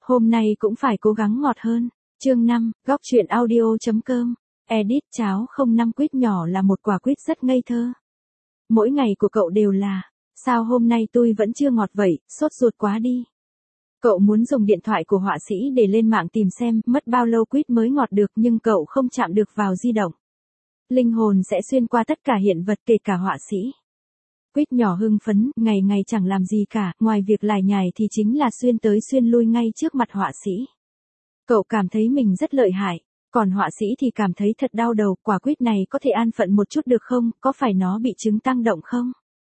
Hôm nay cũng phải cố gắng ngọt hơn. Chương 5, góc truyện audio.com. Edit cháo 05 quýt nhỏ là một quả quýt rất ngây thơ. Mỗi ngày của cậu đều là, sao hôm nay tôi vẫn chưa ngọt vậy, sốt ruột quá đi. Cậu muốn dùng điện thoại của họa sĩ để lên mạng tìm xem mất bao lâu quýt mới ngọt được, nhưng cậu không chạm được vào di động. Linh hồn sẽ xuyên qua tất cả hiện vật kể cả họa sĩ. Quýt nhỏ hưng phấn, ngày ngày chẳng làm gì cả, ngoài việc lải nhải thì chính là xuyên tới xuyên lui ngay trước mặt họa sĩ. Cậu cảm thấy mình rất lợi hại, còn họa sĩ thì cảm thấy thật đau đầu, quả quýt này có thể an phận một chút được không, có phải nó bị chứng tăng động không?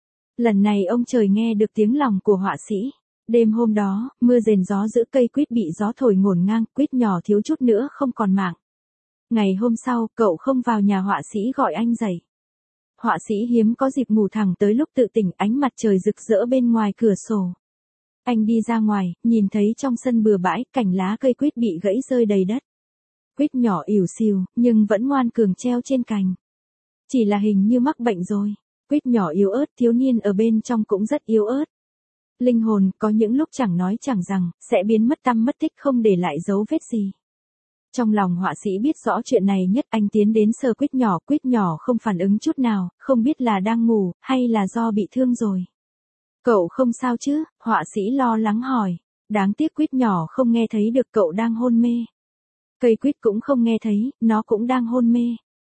Lần này ông trời nghe được tiếng lòng của họa sĩ. Đêm hôm đó, mưa rền gió giữ, cây quýt bị gió thổi ngổn ngang, quýt nhỏ thiếu chút nữa không còn mạng. Ngày hôm sau, cậu không vào nhà họa sĩ gọi anh dậy. Họa sĩ hiếm có dịp ngủ thẳng tới lúc tự tỉnh, ánh mặt trời rực rỡ bên ngoài cửa sổ. Anh đi ra ngoài, nhìn thấy trong sân bừa bãi, cành lá cây quýt bị gãy rơi đầy đất. Quýt nhỏ ỉu xìu, nhưng vẫn ngoan cường treo trên cành. Chỉ là hình như mắc bệnh rồi. Quýt nhỏ yếu ớt, thiếu niên ở bên trong cũng rất yếu ớt. Linh hồn có những lúc chẳng nói chẳng rằng, sẽ biến mất tăm mất tích không để lại dấu vết gì. Trong lòng họa sĩ biết rõ chuyện này nhất, anh tiến đến sờ quýt nhỏ không phản ứng chút nào, không biết là đang ngủ, hay là do bị thương rồi. Cậu không sao chứ, họa sĩ lo lắng hỏi. Đáng tiếc quýt nhỏ không nghe thấy được, cậu đang hôn mê. Cây quýt cũng không nghe thấy, nó cũng đang hôn mê.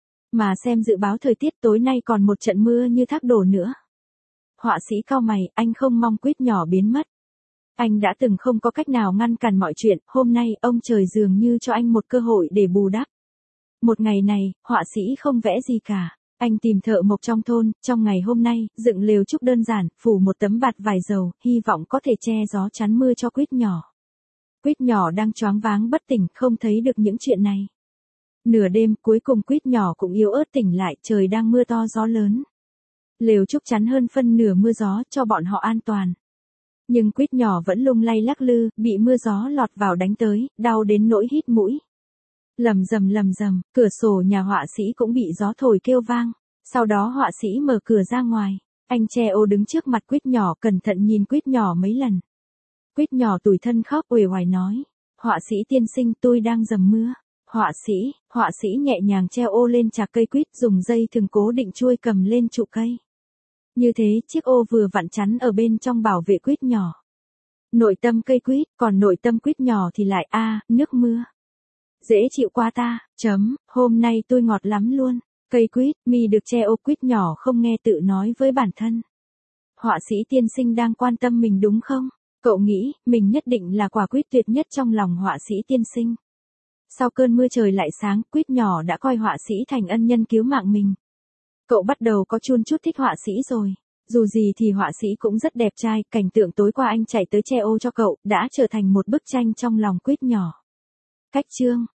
Mà xem dự báo thời tiết tối nay còn một trận mưa như thác đổ nữa. Họa sĩ cau mày, anh không mong quýt nhỏ biến mất. Anh đã từng không có cách nào ngăn cản mọi chuyện, hôm nay ông trời dường như cho anh một cơ hội để bù đắp. Một ngày này, họa sĩ không vẽ gì cả. Anh tìm thợ mộc trong thôn, trong ngày hôm nay, dựng lều trúc đơn giản, phủ một tấm bạt vải dầu, hy vọng có thể che gió chắn mưa cho quýt nhỏ. Quýt nhỏ đang choáng váng bất tỉnh, không thấy được những chuyện này. Nửa đêm, cuối cùng quýt nhỏ cũng yếu ớt tỉnh lại, trời đang mưa to gió lớn. Lều trúc chắn hơn phân nửa mưa gió cho bọn họ an toàn. Nhưng quýt nhỏ vẫn lung lay lắc lư, bị mưa gió lọt vào đánh tới, đau đến nỗi hít mũi. Lầm rầm, cửa sổ nhà họa sĩ cũng bị gió thổi kêu vang. Sau đó họa sĩ mở cửa ra ngoài. Anh che ô đứng trước mặt quýt nhỏ, cẩn thận nhìn quýt nhỏ mấy lần. Quýt nhỏ tủi thân khóc uể oải nói. Họa sĩ tiên sinh, tôi đang dầm mưa. Họa sĩ nhẹ nhàng treo ô lên chạc cây quýt, dùng dây thừng cố định chuôi cầm lên trụ cây. Như thế, chiếc ô vừa vặn chắn ở bên trong bảo vệ quýt nhỏ. Nội tâm cây quýt, còn nội tâm quýt nhỏ thì lại nước mưa. Dễ chịu quá ta, hôm nay tôi ngọt lắm luôn. Cây quýt, mi được che ô, quýt nhỏ không nghe tự nói với bản thân. Họa sĩ tiên sinh đang quan tâm mình đúng không? Cậu nghĩ, mình nhất định là quả quýt tuyệt nhất trong lòng họa sĩ tiên sinh. Sau cơn mưa trời lại sáng, quýt nhỏ đã coi họa sĩ thành ân nhân cứu mạng mình. Cậu bắt đầu có chun chút thích họa sĩ rồi. Dù gì thì họa sĩ cũng rất đẹp trai, cảnh tượng tối qua anh chạy tới che ô cho cậu, đã trở thành một bức tranh trong lòng quýt nhỏ. Cách chương